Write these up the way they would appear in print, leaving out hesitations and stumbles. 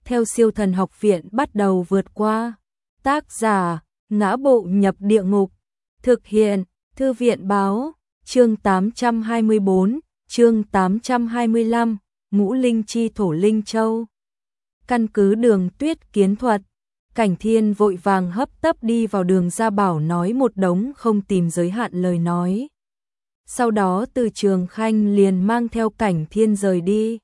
theo Siêu Thần Học Viện bắt đầu vượt qua. Tác giả: Ngã Bộ Nhập Địa Ngục. Thực hiện: Thư viện báo. Chương 824, chương 825, Ngũ Linh Chi Thổ Linh Châu. Căn cứ Đường Tuyết kiến thuật, Cảnh Thiên vội vàng hấp tấp đi vào đường ra bảo nói một đống không tìm giới hạn lời nói. Sau đó Từ Trường Khanh liền mang theo Cảnh Thiên rời đi.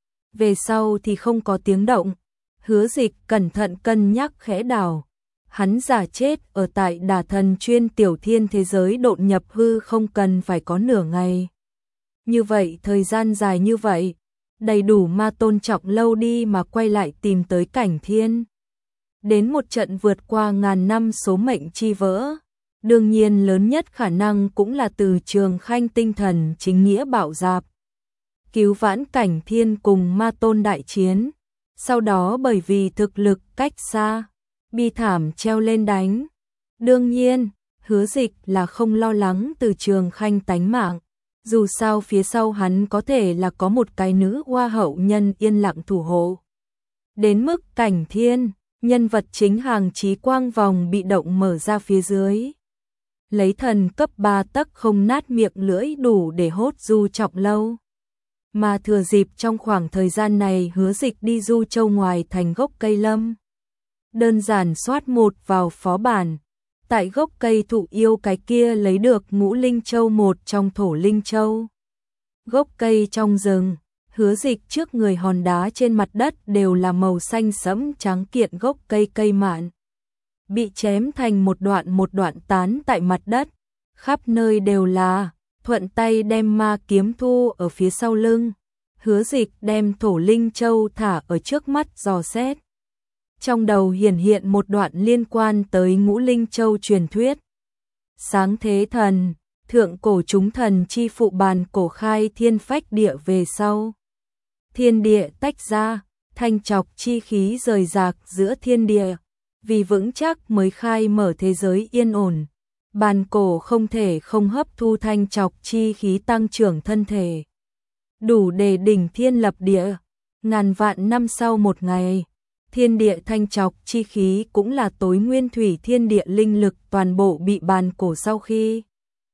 Về sau thì không có tiếng động. Hứa Dịch cẩn thận cân nhắc khẽ đảo. Hắn giả chết ở tại Đả Thần Chuyên Tiểu Thiên thế giới độn nhập hư không cần phải có nửa ngày. Như vậy thời gian dài như vậy, đầy đủ Ma tôn trọng lâu đi mà quay lại tìm tới Cảnh Thiên. Đến một trận vượt qua ngàn năm số mệnh chi vỡ. Đương nhiên lớn nhất khả năng cũng là Từ Trường Khanh tinh thần chính nghĩa bạo dạp. Cứu vãn Cảnh Thiên cùng Ma tôn đại chiến. Sau đó bởi vì thực lực cách xa, bi thảm treo lên đánh. Đương nhiên, Hứa Dịch là không lo lắng Từ Trường Khanh tánh mạng. Dù sao phía sau hắn có thể là có một cái nữ hoa hậu nhân yên lặng thủ hộ. Đến mức Cảnh Thiên, nhân vật chính hàng chí quang vòng bị động mở ra phía dưới. Lấy thần cấp 3 tấc không nát miệng lưỡi đủ để hốt Du Trọng Lâu. Mà thừa dịp trong khoảng thời gian này Hứa Dịch đi Du Châu ngoài thành gốc cây lâm. Đơn giản soát một vào phó bản. Tại gốc cây thụ yêu cái kia lấy được Ngũ Linh Châu một trong Thổ Linh Châu. Gốc cây trong rừng, Hứa Dịch trước người hòn đá trên mặt đất đều là màu xanh sẫm trắng kiện gốc cây cây mạn. Bị chém thành một đoạn tán tại mặt đất, khắp nơi đều là, thuận tay đem ma kiếm thu ở phía sau lưng. Hứa Dịch đem Thổ Linh Châu thả ở trước mắt dò xét. Trong đầu hiện một đoạn liên quan tới Ngũ Linh Châu truyền thuyết. Sáng thế thần, thượng cổ chúng thần chi phụ bàn cổ khai thiên phách địa về sau. Thiên địa tách ra, thanh trọc chi khí rời rạc giữa thiên địa. Vì vững chắc mới khai mở thế giới yên ổn. Bàn cổ không thể không hấp thu thanh trọc chi khí tăng trưởng thân thể. Đủ để đỉnh thiên lập địa. Ngàn vạn năm sau một ngày, thiên địa thanh trọc chi khí cũng là tối nguyên thủy thiên địa linh lực toàn bộ bị bàn cổ sau khi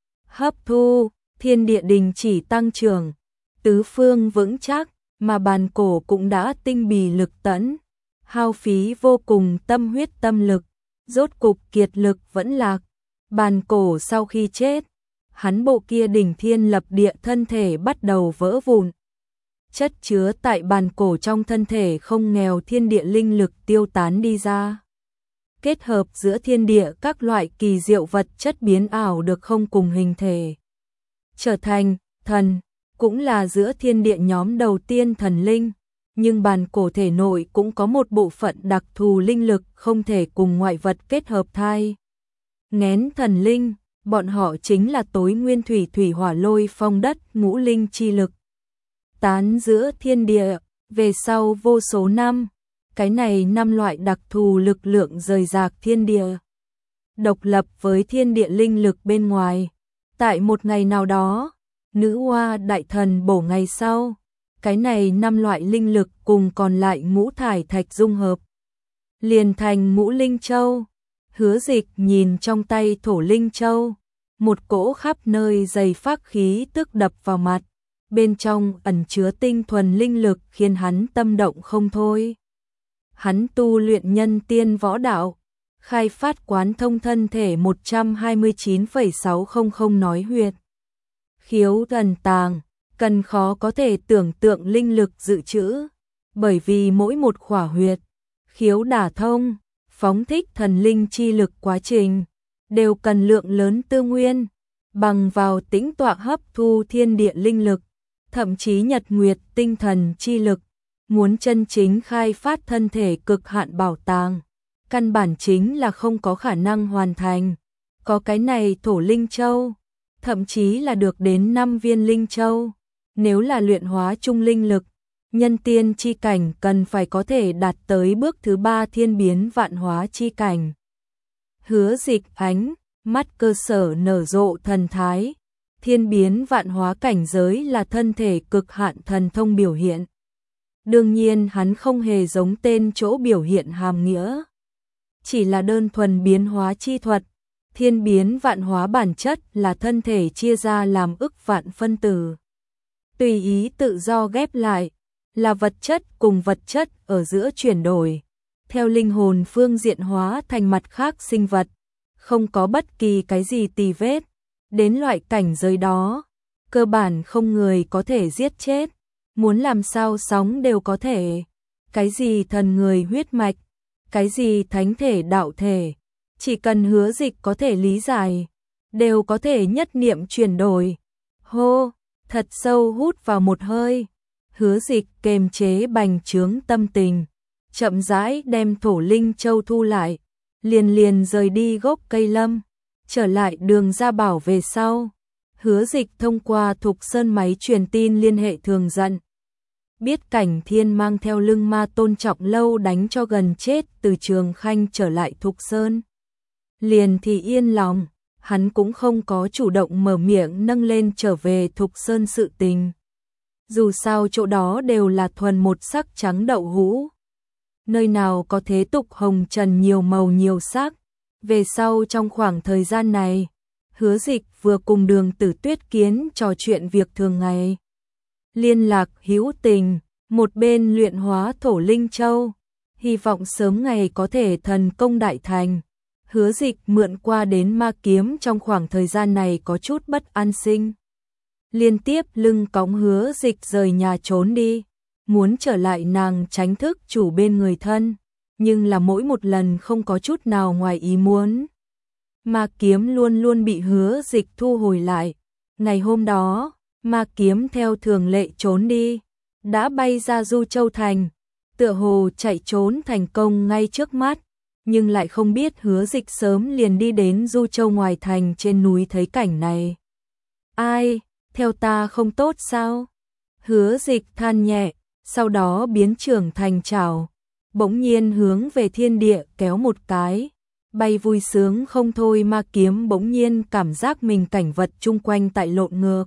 hấp thu, thiên địa đình chỉ tăng trưởng, tứ phương vững chắc, mà bàn cổ cũng đã tinh bì lực tẫn, hao phí vô cùng tâm huyết tâm lực, rốt cục kiệt lực vẫn lạc. Bàn cổ sau khi chết, hắn bộ kia đỉnh thiên lập địa thân thể bắt đầu vỡ vụn. Chất chứa tại bàn cổ trong thân thể không nghèo thiên địa linh lực tiêu tán đi ra. Kết hợp giữa thiên địa các loại kỳ diệu vật chất biến ảo được không cùng hình thể. Trở thành thần, cũng là giữa thiên địa nhóm đầu tiên thần linh. Nhưng bàn cổ thể nội cũng có một bộ phận đặc thù linh lực không thể cùng ngoại vật kết hợp thai. Nghén thần linh, bọn họ chính là tối nguyên thủy thủy hỏa lôi phong đất ngũ linh chi lực. Tán giữa thiên địa, về sau vô số năm, cái này 5 loại đặc thù lực lượng rời rạc thiên địa. Độc lập với thiên địa linh lực bên ngoài. Tại một ngày nào đó, nữ hoa đại thần bổ ngày sau, cái này 5 loại linh lực cùng còn lại ngũ thải thạch dung hợp. Liền thành Ngũ Linh Châu. Hứa Dịch nhìn trong tay Thổ Linh Châu, một cỗ khắp nơi dày phác khí tức đập vào mặt. Bên trong ẩn chứa tinh thuần linh lực khiến hắn tâm động không thôi. Hắn tu luyện nhân tiên võ đạo, khai phát quán thông thân thể 129,600 nói huyệt. Khiếu thần tàng, cần khó có thể tưởng tượng linh lực dự trữ, bởi vì mỗi một khỏa huyệt, khiếu đả thông, phóng thích thần linh chi lực quá trình, đều cần lượng lớn tư nguyên, bằng vào tĩnh tọa hấp thu thiên địa linh lực, thậm chí nhật nguyệt tinh thần chi lực, muốn chân chính khai phát thân thể cực hạn bảo tàng, căn bản chính là không có khả năng hoàn thành. Có cái này Thổ Linh Châu, thậm chí là được đến 5 viên Linh Châu, nếu là luyện hóa trung linh lực, nhân tiên chi cảnh cần phải có thể đạt tới bước thứ 3 thiên biến vạn hóa chi cảnh. Hứa Dịch ánh mắt cơ sở nở rộ thần thái. Thiên biến vạn hóa cảnh giới là thân thể cực hạn thần thông biểu hiện. Đương nhiên hắn không hề giống tên chỗ biểu hiện hàm nghĩa. Chỉ là đơn thuần biến hóa chi thuật, thiên biến vạn hóa bản chất là thân thể chia ra làm ức vạn phân tử. Tùy ý tự do ghép lại, là vật chất cùng vật chất ở giữa chuyển đổi. Theo linh hồn phương diện hóa thành mặt khác sinh vật, không có bất kỳ cái gì tì vết. Đến loại cảnh giới đó, cơ bản không người có thể giết chết, muốn làm sao sóng đều có thể. Cái gì thần người huyết mạch, cái gì thánh thể đạo thể, chỉ cần Hứa Dịch có thể lý giải, đều có thể nhất niệm chuyển đổi. Hô, thật sâu hút vào một hơi, Hứa Dịch kềm chế bành trướng tâm tình, chậm rãi đem Thổ Linh Châu thu lại, liền rời đi gốc cây lâm, trở lại đường ra bảo về sau. Hứa Dịch thông qua Thục Sơn máy truyền tin liên hệ Thường Dận. Biết Cảnh Thiên mang theo lưng ma Tôn Trọng Lâu đánh cho gần chết từ Trường Khanh trở lại Thục Sơn. Liền thì yên lòng, hắn cũng không có chủ động mở miệng nâng lên trở về Thục Sơn sự tình. Dù sao chỗ đó đều là thuần một sắc trắng đậu hũ. Nơi nào có thế tục hồng trần nhiều màu nhiều sắc. Về sau trong khoảng thời gian này, Hứa Dịch vừa cùng Đường Tử Tuyết Kiến trò chuyện việc thường ngày. Liên lạc hữu tình, một bên luyện hóa Thổ Linh Châu, hy vọng sớm ngày có thể thần công đại thành. Hứa Dịch mượn qua đến ma kiếm trong khoảng thời gian này có chút bất an sinh. Liên tiếp lưng cõng Hứa Dịch rời nhà trốn đi, muốn trở lại nàng tránh thức chủ bên người thân, nhưng là mỗi một lần không có chút nào ngoài ý muốn. Ma kiếm luôn luôn bị Hứa Dịch thu hồi lại. Ngày hôm đó, ma kiếm theo thường lệ trốn đi, đã bay ra Du Châu Thành, tựa hồ chạy trốn thành công ngay trước mắt, nhưng lại không biết Hứa Dịch sớm liền đi đến Du Châu ngoài thành trên núi thấy cảnh này. Ai, theo ta không tốt sao? Hứa Dịch than nhẹ, sau đó biến trưởng thành chảo, bỗng nhiên hướng về thiên địa kéo một cái, bay vui sướng không thôi. Ma kiếm bỗng nhiên cảm giác mình cảnh vật chung quanh tại lộn ngược.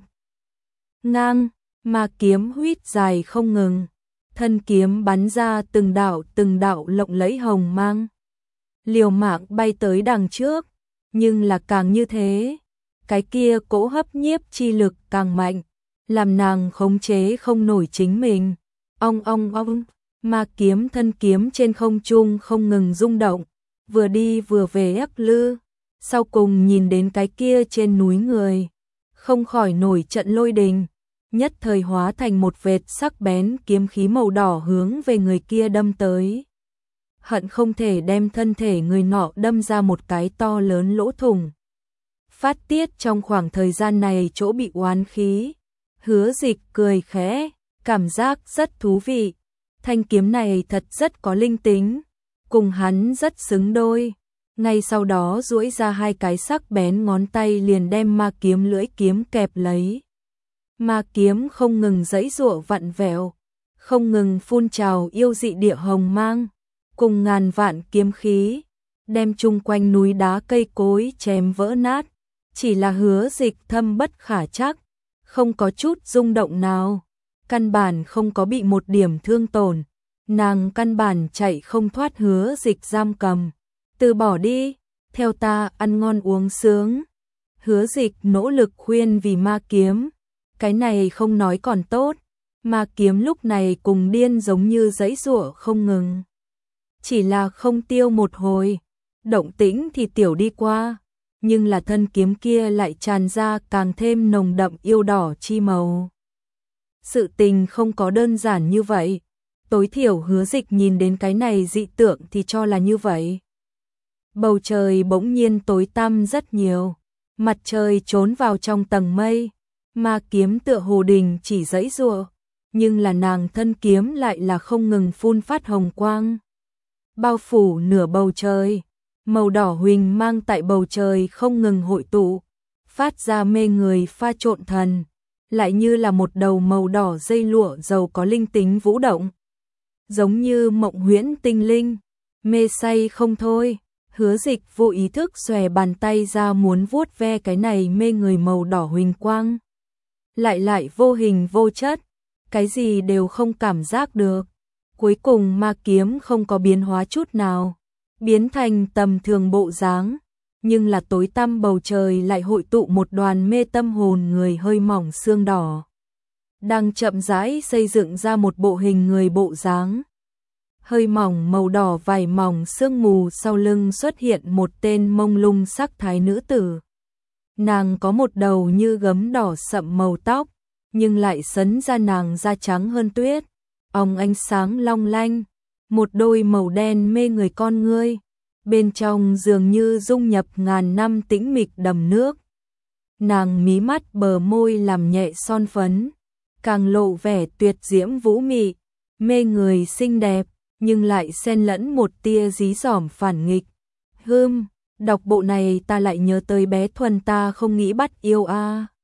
Ngang, ma kiếm huýt dài không ngừng, thân kiếm bắn ra từng đạo lộng lẫy hồng mang. Liều mạng bay tới đằng trước, nhưng là càng như thế, cái kia cỗ hấp nhiếp chi lực càng mạnh, làm nàng khống chế không nổi chính mình. Ong ong ong, ma kiếm thân kiếm trên không trung không ngừng rung động, vừa đi vừa về ắc lư, sau cùng nhìn đến cái kia trên núi người, không khỏi nổi trận lôi đình, nhất thời hóa thành một vệt sắc bén kiếm khí màu đỏ hướng về người kia đâm tới. Hận không thể đem thân thể người nọ đâm ra một cái to lớn lỗ thủng. Phát tiết trong khoảng thời gian này chỗ bị oán khí. Hứa Dịch cười khẽ, cảm giác rất thú vị. Thanh kiếm này thật rất có linh tính, cùng hắn rất xứng đôi. Ngay sau đó duỗi ra hai cái sắc bén ngón tay liền đem ma kiếm lưỡi kiếm kẹp lấy. Ma kiếm không ngừng giãy giụa vặn vẹo, không ngừng phun trào yêu dị địa hồng mang, cùng ngàn vạn kiếm khí, đem chung quanh núi đá cây cối chém vỡ nát. Chỉ là Hứa Dịch thâm bất khả trắc, không có chút rung động nào, căn bản không có bị một điểm thương tổn. Nàng căn bản chạy không thoát Hứa Dịch giam cầm. Từ bỏ đi, theo ta ăn ngon uống sướng. Hứa Dịch nỗ lực khuyên vì ma kiếm, cái này không nói còn tốt. Ma kiếm lúc này cùng điên giống như giãy giụa không ngừng. Chỉ là không tiêu một hồi, động tĩnh thì tiểu đi qua, nhưng là thân kiếm kia lại tràn ra càng thêm nồng đậm yêu đỏ chi màu. Sự tình không có đơn giản như vậy, tối thiểu Hứa Dịch nhìn đến cái này dị tượng thì cho là như vậy. Bầu trời bỗng nhiên tối tăm rất nhiều, mặt trời trốn vào trong tầng mây, ma kiếm tựa hồ đình chỉ giãy giụa, nhưng là nàng thân kiếm lại là không ngừng phun phát hồng quang, bao phủ nửa bầu trời. Màu đỏ huỳnh mang tại bầu trời không ngừng hội tụ, phát ra mê người pha trộn thần, lại như là một đầu màu đỏ dây lụa giàu có linh tính vũ động, giống như mộng huyễn tinh linh, mê say không thôi. Hứa Dịch vô ý thức xòe bàn tay ra muốn vuốt ve cái này mê người màu đỏ huỳnh quang, lại vô hình vô chất, cái gì đều không cảm giác được. Cuối cùng ma kiếm không có biến hóa chút nào, biến thành tầm thường bộ dáng, nhưng là tối tăm bầu trời lại hội tụ một đoàn mê tâm hồn người hơi mỏng xương đỏ. Đang chậm rãi xây dựng ra một bộ hình người bộ dáng. Hơi mỏng màu đỏ vải mỏng sương mù sau lưng xuất hiện một tên mông lung sắc thái nữ tử. Nàng có một đầu như gấm đỏ sậm màu tóc, nhưng lại sấn ra nàng da trắng hơn tuyết, óng ánh sáng long lanh, một đôi màu đen mê người con ngươi, bên trong dường như dung nhập ngàn năm tĩnh mịch đầm nước. Nàng mí mắt bờ môi làm nhẹ son phấn, càng lộ vẻ tuyệt diễm vũ mị, mê người xinh đẹp, nhưng lại xen lẫn một tia dí dỏm phản nghịch. Đọc bộ này ta lại nhớ tới bé Thuần ta không nghĩ bắt yêu a.